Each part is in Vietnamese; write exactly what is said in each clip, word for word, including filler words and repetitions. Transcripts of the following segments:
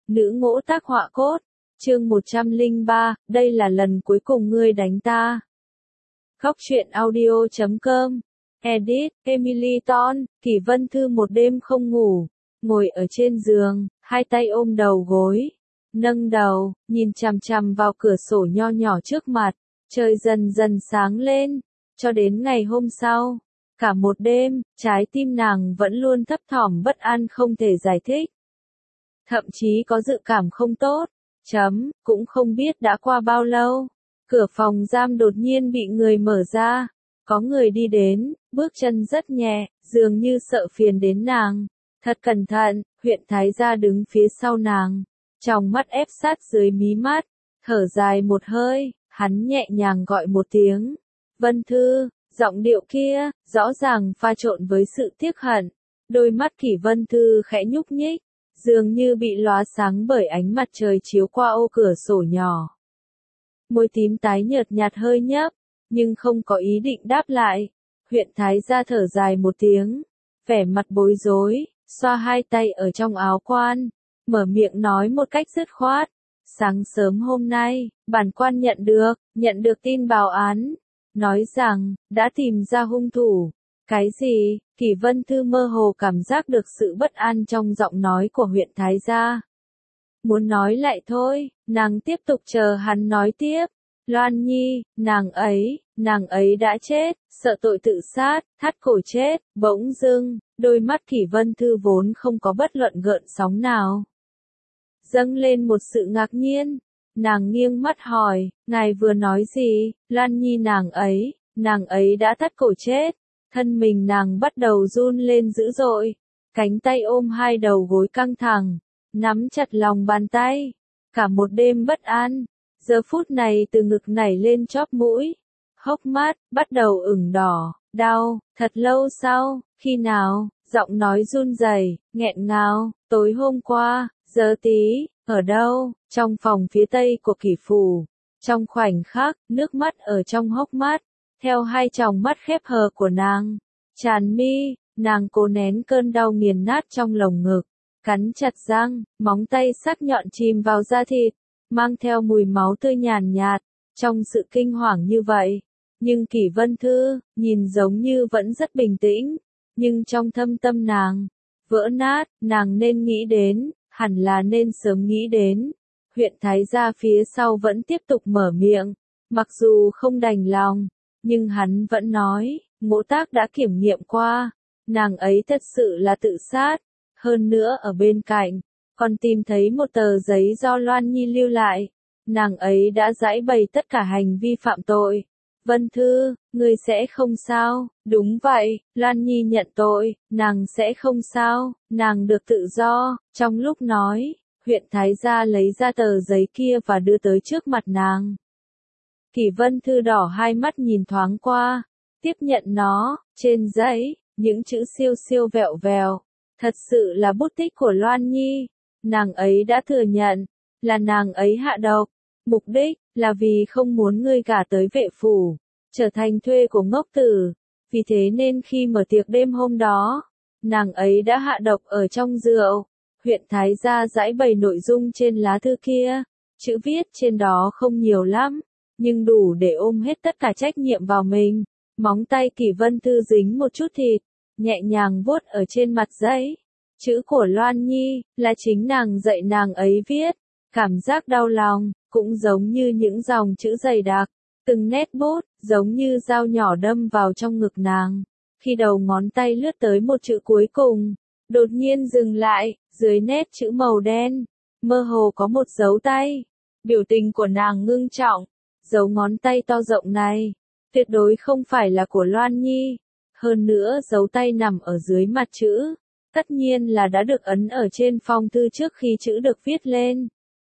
Nữ ngỗ tác họa cốt, chương một trăm lẻ ba, đây là lần cuối cùng ngươi đánh ta. Góc truyện audio chấm com, edit, Emily Ton, Kỷ Vân Thư một đêm không ngủ, ngồi ở trên giường, hai tay ôm đầu gối, nâng đầu, nhìn chằm chằm vào cửa sổ nho nhỏ trước mặt, trời dần dần sáng lên, cho đến ngày hôm sau. Cả một đêm, trái tim nàng vẫn luôn thấp thỏm bất an không thể giải thích. Thậm chí có dự cảm không tốt. Chấm, cũng không biết đã qua bao lâu. Cửa phòng giam đột nhiên bị người mở ra. Có người đi đến, bước chân rất nhẹ, dường như sợ phiền đến nàng. Thật cẩn thận, huyện Thái gia đứng phía sau nàng. Trong mắt ép sát dưới mí mắt. Thở dài một hơi, hắn nhẹ nhàng gọi một tiếng. Vân Thư. Giọng điệu kia, rõ ràng pha trộn với sự tiếc hận. Đôi mắt Kỷ Vân Thư khẽ nhúc nhích, dường như bị lóa sáng bởi ánh mặt trời chiếu qua ô cửa sổ nhỏ. Môi tím tái nhợt nhạt hơi nhấp, nhưng không có ý định đáp lại. Huyện Thái gia thở dài một tiếng, vẻ mặt bối rối, xoa hai tay ở trong áo quan, mở miệng nói một cách dứt khoát. Sáng sớm hôm nay, bản quan nhận được, nhận được tin báo án. Nói rằng, đã tìm ra hung thủ. Cái gì? Kỷ Vân Thư mơ hồ cảm giác được sự bất an trong giọng nói của huyện Thái gia. Muốn nói lại thôi, nàng tiếp tục chờ hắn nói tiếp. Loan Nhi, nàng ấy, nàng ấy đã chết, sợ tội tự sát, thắt cổ chết, bỗng dưng, đôi mắt Kỷ Vân Thư vốn không có bất luận gợn sóng nào. Dâng lên một sự ngạc nhiên. Nàng nghiêng mắt hỏi, ngài vừa nói gì? Lan Nhi nàng ấy, nàng ấy đã thắt cổ chết. Thân mình nàng bắt đầu run lên dữ dội. Cánh tay ôm hai đầu gối căng thẳng, nắm chặt lòng bàn tay. Cả một đêm bất an, giờ phút này từ ngực nảy lên chóp mũi. Hốc mắt, bắt đầu ửng đỏ, đau, thật lâu sau, khi nào, giọng nói run rẩy, nghẹn ngào, tối hôm qua, giờ tí. Ở đâu? Trong phòng phía tây của Kỷ phủ. Trong khoảnh khắc, nước mắt ở trong hốc mắt, theo hai tròng mắt khép hờ của nàng, tràn mi, nàng cố nén cơn đau nghiền nát trong lồng ngực, cắn chặt răng, móng tay sắc nhọn chìm vào da thịt, mang theo mùi máu tươi nhàn nhạt, trong sự kinh hoàng như vậy. Nhưng Kỷ Vân Thư, nhìn giống như vẫn rất bình tĩnh, nhưng trong thâm tâm nàng, vỡ nát, nàng nên nghĩ đến. Hẳn là nên sớm nghĩ đến. Huyện Thái gia phía sau vẫn tiếp tục mở miệng, mặc dù không đành lòng, nhưng hắn vẫn nói, ngỗ tác đã kiểm nghiệm qua, nàng ấy thật sự là tự sát, hơn nữa ở bên cạnh, còn tìm thấy một tờ giấy do Loan Nhi lưu lại, nàng ấy đã giãi bày tất cả hành vi phạm tội. Vân Thư, ngươi sẽ không sao? Đúng vậy, Lan Nhi nhận tội, nàng sẽ không sao, nàng được tự do. Trong lúc nói, huyện Thái gia lấy ra tờ giấy kia và đưa tới trước mặt nàng. Kỷ Vân Thư đỏ hai mắt nhìn thoáng qua, tiếp nhận nó, trên giấy, những chữ siêu siêu vẹo vèo, thật sự là bút tích của Loan Nhi. Nàng ấy đã thừa nhận, là nàng ấy hạ độc. Mục đích, là vì không muốn ngươi gả tới vệ phủ, trở thành thuê của ngốc tử. Vì thế nên khi mở tiệc đêm hôm đó, nàng ấy đã hạ độc ở trong rượu. Huyện Thái gia giãi bày nội dung trên lá thư kia. Chữ viết trên đó không nhiều lắm, nhưng đủ để ôm hết tất cả trách nhiệm vào mình. Móng tay Kỷ Vân Thư dính một chút thịt, nhẹ nhàng vuốt ở trên mặt giấy. Chữ của Loan Nhi, là chính nàng dạy nàng ấy viết. Cảm giác đau lòng, cũng giống như những dòng chữ dày đặc, từng nét bút, giống như dao nhỏ đâm vào trong ngực nàng. Khi đầu ngón tay lướt tới một chữ cuối cùng, đột nhiên dừng lại, dưới nét chữ màu đen, mơ hồ có một dấu tay. Biểu tình của nàng ngưng trọng, dấu ngón tay to rộng này, tuyệt đối không phải là của Loan Nhi. Hơn nữa dấu tay nằm ở dưới mặt chữ, tất nhiên là đã được ấn ở trên phong thư trước khi chữ được viết lên.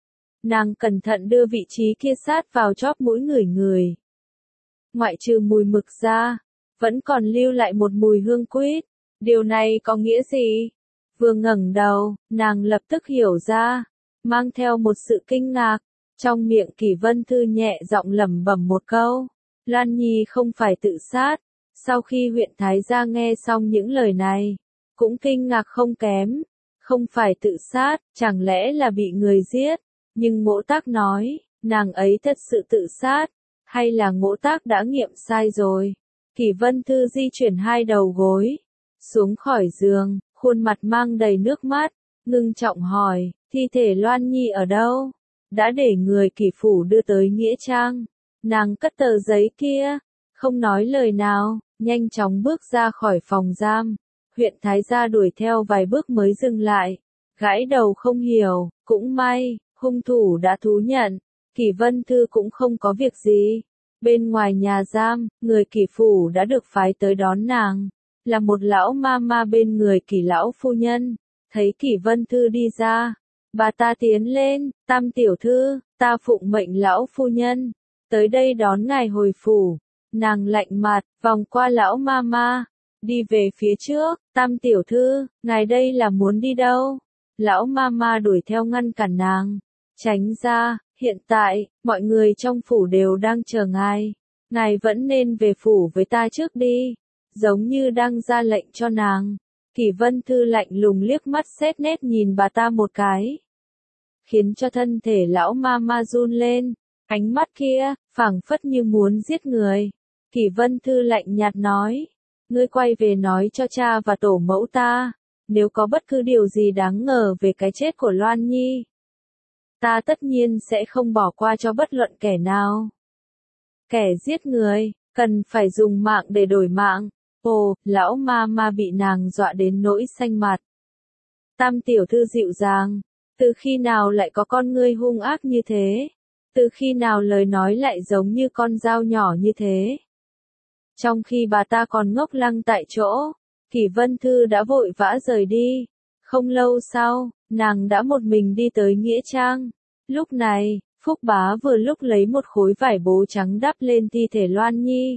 Nàng cẩn thận đưa vị trí kia sát vào chóp mũi ngửi người. Ngoại trừ mùi mực ra, vẫn còn lưu lại một mùi hương quýt. Điều này có nghĩa gì? Vừa ngẩng đầu, nàng lập tức hiểu ra, mang theo một sự kinh ngạc. Trong miệng Kỷ Vân Thư nhẹ giọng lẩm bẩm một câu, Lan Nhi không phải tự sát. Sau khi huyện Thái gia nghe xong những lời này, cũng kinh ngạc không kém. Không phải tự sát, chẳng lẽ là bị người giết? Nhưng Ngỗ Tác nói, nàng ấy thật sự tự sát, hay là Ngỗ Tác đã nghiệm sai rồi? Kỷ Vân Thư di chuyển hai đầu gối, xuống khỏi giường, khuôn mặt mang đầy nước mắt, ngưng trọng hỏi, thi thể Loan Nhi ở đâu? Đã để người Kỷ phủ đưa tới Nghĩa Trang. Nàng cất tờ giấy kia, không nói lời nào, nhanh chóng bước ra khỏi phòng giam. Huyện Thái Gia đuổi theo vài bước mới dừng lại, gãi đầu không hiểu, cũng may, hung thủ đã thú nhận, Kỷ Vân Thư cũng không có việc gì. Bên ngoài nhà giam, người Kỷ phủ đã được phái tới đón nàng, là một lão ma ma bên người Kỷ lão phu nhân. Thấy Kỷ Vân Thư đi ra, bà ta tiến lên, Tam tiểu thư, ta phụng mệnh lão phu nhân, tới đây đón ngài hồi phủ. Nàng lạnh mặt, vòng qua lão ma ma, đi về phía trước, Tam tiểu thư, ngài đây là muốn đi đâu? Lão ma ma đuổi theo ngăn cản nàng, tránh ra, hiện tại, mọi người trong phủ đều đang chờ ngài, ngài vẫn nên về phủ với ta trước đi, giống như đang ra lệnh cho nàng. Kỷ Vân Thư lạnh lùng liếc mắt xét nét nhìn bà ta một cái, khiến cho thân thể lão ma ma run lên, ánh mắt kia, phảng phất như muốn giết người. Kỷ Vân Thư lạnh nhạt nói, ngươi quay về nói cho cha và tổ mẫu ta, nếu có bất cứ điều gì đáng ngờ về cái chết của Loan Nhi, ta tất nhiên sẽ không bỏ qua cho bất luận kẻ nào. Kẻ giết người, cần phải dùng mạng để đổi mạng. Ồ, lão ma ma bị nàng dọa đến nỗi xanh mặt. Tam tiểu thư dịu dàng, từ khi nào lại có con ngươi hung ác như thế? Từ khi nào lời nói lại giống như con dao nhỏ như thế? Trong khi bà ta còn ngốc lăng tại chỗ, Kỷ Vân Thư đã vội vã rời đi. Không lâu sau, nàng đã một mình đi tới Nghĩa Trang. Lúc này, Phúc Bá vừa lúc lấy một khối vải bố trắng đắp lên thi thể Loan Nhi.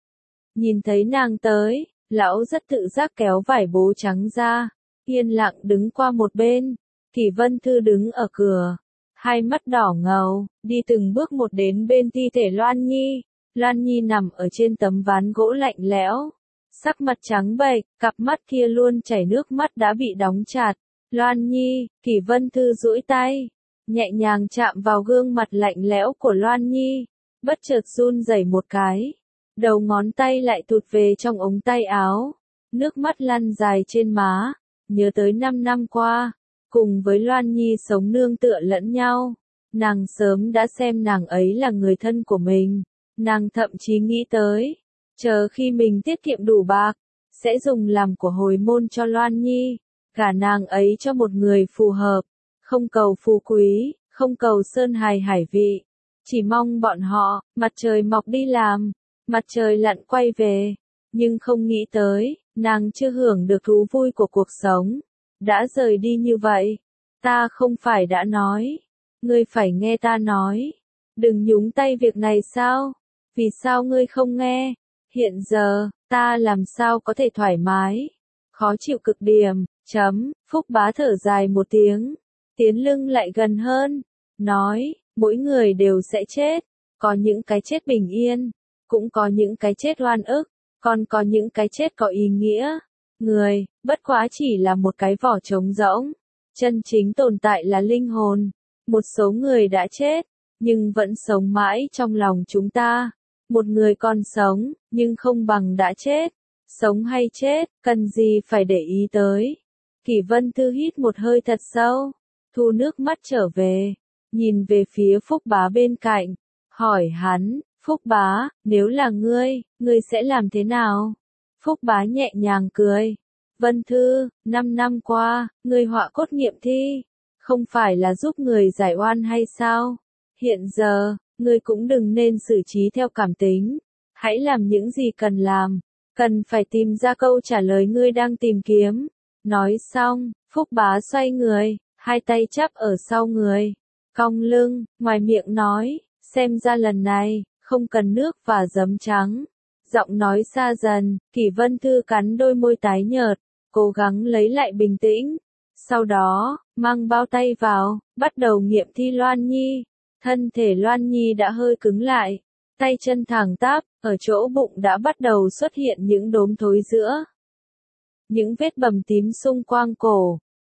Nhìn thấy nàng tới, lão rất tự giác kéo vải bố trắng ra, yên lặng đứng qua một bên. Kỷ Vân Thư đứng ở cửa, hai mắt đỏ ngầu, đi từng bước một đến bên thi thể Loan Nhi. Loan Nhi nằm ở trên tấm ván gỗ lạnh lẽo, sắc mặt trắng bệch, cặp mắt kia luôn chảy nước mắt đã bị đóng chặt. Loan Nhi, Kỷ Vân Thư duỗi tay, nhẹ nhàng chạm vào gương mặt lạnh lẽo của Loan Nhi, bất chợt run rẩy một cái, đầu ngón tay lại tụt về trong ống tay áo, nước mắt lăn dài trên má, nhớ tới năm năm qua, cùng với Loan Nhi sống nương tựa lẫn nhau, nàng sớm đã xem nàng ấy là người thân của mình. Nàng thậm chí nghĩ tới, chờ khi mình tiết kiệm đủ bạc, sẽ dùng làm của hồi môn cho Loan Nhi, cả nàng ấy cho một người phù hợp, không cầu phú quý, không cầu sơn hài hải vị, chỉ mong bọn họ, mặt trời mọc đi làm, mặt trời lặn quay về, nhưng không nghĩ tới, nàng chưa hưởng được thú vui của cuộc sống, đã rời đi như vậy. Ta không phải đã nói, ngươi phải nghe ta nói, đừng nhúng tay việc này sao? Vì sao ngươi không nghe? Hiện giờ, ta làm sao có thể thoải mái? Khó chịu cực điểm, chấm, Phúc Bá thở dài một tiếng, tiến lưng lại gần hơn, nói, mỗi người đều sẽ chết, có những cái chết bình yên, cũng có những cái chết oan ức, còn có những cái chết có ý nghĩa. Người, bất quá chỉ là một cái vỏ trống rỗng, chân chính tồn tại là linh hồn. Một số người đã chết, nhưng vẫn sống mãi trong lòng chúng ta. Một người còn sống, nhưng không bằng đã chết. Sống hay chết, cần gì phải để ý tới. Kỷ Vân Thư hít một hơi thật sâu, thu nước mắt trở về, nhìn về phía Phúc Bá bên cạnh, hỏi hắn, Phúc Bá, nếu là ngươi, ngươi sẽ làm thế nào? Phúc Bá nhẹ nhàng cười, Vân Thư, năm năm qua, ngươi họa cốt nghiệm thi, không phải là giúp người giải oan hay sao? Hiện giờ, ngươi cũng đừng nên xử trí theo cảm tính, hãy làm những gì cần làm, cần phải tìm ra câu trả lời ngươi đang tìm kiếm. Nói xong, Phúc Bá xoay người, hai tay chắp ở sau người, cong lưng, ngoài miệng nói, xem ra lần này, không cần nước và giấm trắng. Giọng nói xa dần, Kỷ Vân Thư cắn đôi môi tái nhợt, cố gắng lấy lại bình tĩnh. Sau đó, mang bao tay vào, bắt đầu nghiệm thi Loan Nhi. Thân thể Loan Nhi đã hơi cứng lại, tay chân thẳng tắp, ở chỗ bụng đã bắt đầu xuất hiện những đốm thối giữa. Những vết bầm tím xung quanh cổ,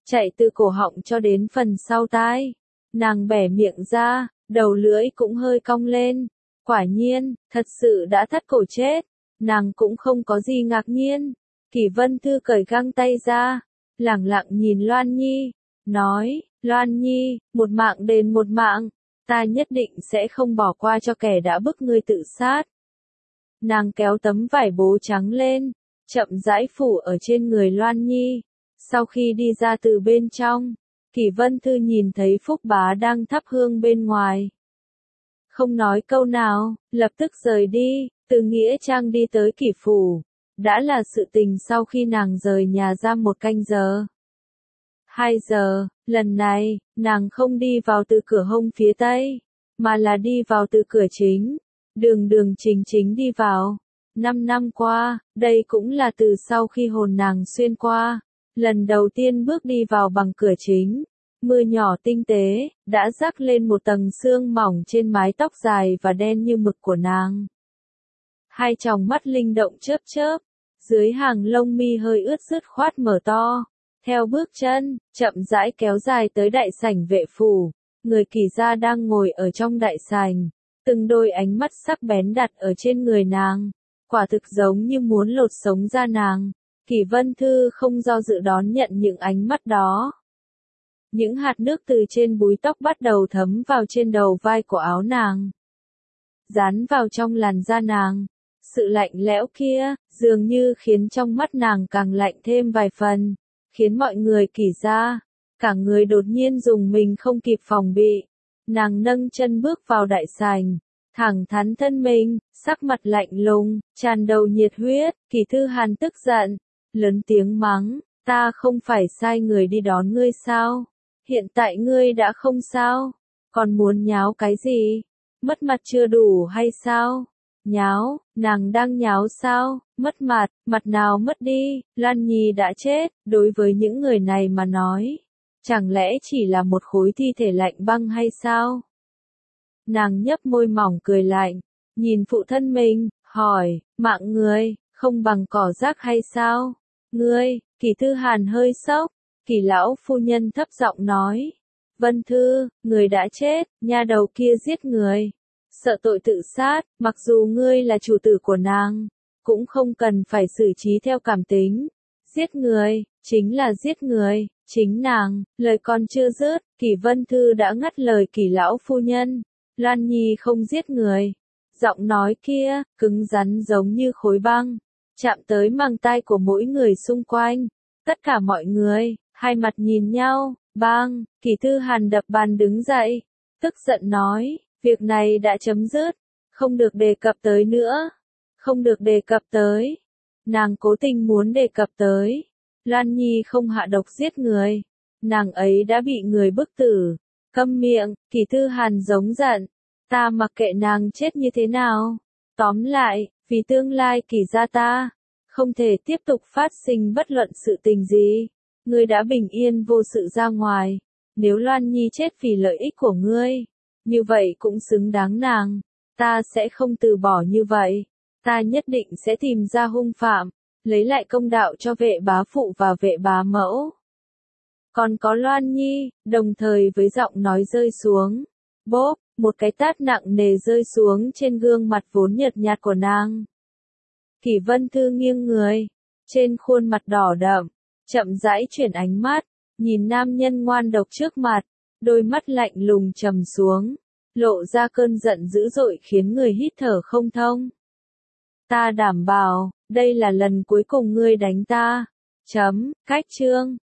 chạy từ cổ họng cho đến phần sau tai. Nàng bẻ miệng ra, đầu lưỡi cũng hơi cong lên. Quả nhiên, thật sự đã thắt cổ chết. Nàng cũng không có gì ngạc nhiên. Kỷ Vân Thư cởi găng tay ra, lẳng lặng nhìn Loan Nhi, nói, Loan Nhi, một mạng đền một mạng, ta nhất định sẽ không bỏ qua cho kẻ đã bức ngươi tự sát. Nàng kéo tấm vải bố trắng lên, chậm rãi phủ ở trên người Loan Nhi. Sau khi đi ra từ bên trong, Kỷ Vân Thư nhìn thấy Phúc Bá đang thắp hương bên ngoài. Không nói câu nào, lập tức rời đi, từ Nghĩa Trang đi tới Kỷ Phủ. Đã là sự tình sau khi nàng rời nhà ra một canh giờ. Hai giờ, lần này, nàng không đi vào từ cửa hông phía tây, mà là đi vào từ cửa chính. Đường đường chính chính đi vào. Năm năm qua, đây cũng là từ sau khi hồn nàng xuyên qua. Lần đầu tiên bước đi vào bằng cửa chính. Mưa nhỏ tinh tế, đã rắc lên một tầng sương mỏng trên mái tóc dài và đen như mực của nàng. Hai tròng mắt linh động chớp chớp, dưới hàng lông mi hơi ướt sứt khoát mở to. Theo bước chân, chậm rãi kéo dài tới đại sảnh vệ phủ. Người Kỷ gia đang ngồi ở trong đại sảnh. Từng đôi ánh mắt sắc bén đặt ở trên người nàng. Quả thực giống như muốn lột sống ra nàng. Kỷ Vân Thư không do dự đón nhận những ánh mắt đó. Những hạt nước từ trên búi tóc bắt đầu thấm vào trên đầu vai của áo nàng. Dán vào trong làn da nàng. Sự lạnh lẽo kia, dường như khiến trong mắt nàng càng lạnh thêm vài phần. Khiến mọi người Kỷ gia, cả người đột nhiên dùng mình không kịp phòng bị. Nàng nâng chân bước vào đại sảnh, thẳng thắn thân mình, sắc mặt lạnh lùng, tràn đầu nhiệt huyết. Kỷ Thư Hàn tức giận, lớn tiếng mắng, ta không phải sai người đi đón ngươi sao? Hiện tại ngươi đã không sao, còn muốn nháo cái gì? Mất mặt chưa đủ hay sao? Nháo, nàng đang nháo sao? Mất mặt, mặt nào mất đi? Lan Nhi đã chết, đối với những người này mà nói, chẳng lẽ chỉ là một khối thi thể lạnh băng hay sao? Nàng nhấp môi mỏng cười lạnh, nhìn phụ thân mình, hỏi, mạng người, không bằng cỏ rác hay sao? Ngươi, Kỷ Thư Hàn hơi sốc, Kỷ lão phu nhân thấp giọng nói, Vân Thư, người đã chết, nha đầu kia giết người. Sợ tội tự sát, mặc dù ngươi là chủ tử của nàng, cũng không cần phải xử trí theo cảm tính. Giết người, chính là giết người, chính nàng. Lời còn chưa dứt, Kỷ Vân Thư đã ngắt lời Kỷ lão phu nhân. Lan Nhi không giết người. Giọng nói kia, cứng rắn giống như khối băng, chạm tới màng tai của mỗi người xung quanh. Tất cả mọi người, hai mặt nhìn nhau, bang, Kỷ Thư Hàn đập bàn đứng dậy, tức giận nói, việc này đã chấm dứt, không được đề cập tới nữa, không được đề cập tới. Nàng cố tình muốn đề cập tới. Lan Nhi không hạ độc giết người, nàng ấy đã bị người bức tử. Câm miệng, Kỷ Thư Hàn giống giận, ta mặc kệ nàng chết như thế nào. Tóm lại, vì tương lai Kỷ gia ta, không thể tiếp tục phát sinh bất luận sự tình gì. Ngươi đã bình yên vô sự ra ngoài, nếu Loan Nhi chết vì lợi ích của ngươi, như vậy cũng xứng đáng nàng. Ta sẽ không từ bỏ như vậy, ta nhất định sẽ tìm ra hung phạm, lấy lại công đạo cho vệ bá phụ và vệ bá mẫu. Còn có Loan Nhi, đồng thời với giọng nói rơi xuống, bốp, một cái tát nặng nề rơi xuống trên gương mặt vốn nhợt nhạt của nàng. Kỷ Vân Thư nghiêng người, trên khuôn mặt đỏ đậm, chậm rãi chuyển ánh mắt, nhìn nam nhân ngoan độc trước mặt, đôi mắt lạnh lùng trầm xuống, lộ ra cơn giận dữ dội khiến người hít thở không thông. Ta đảm bảo, đây là lần cuối cùng ngươi đánh ta. Chấm, cách chương.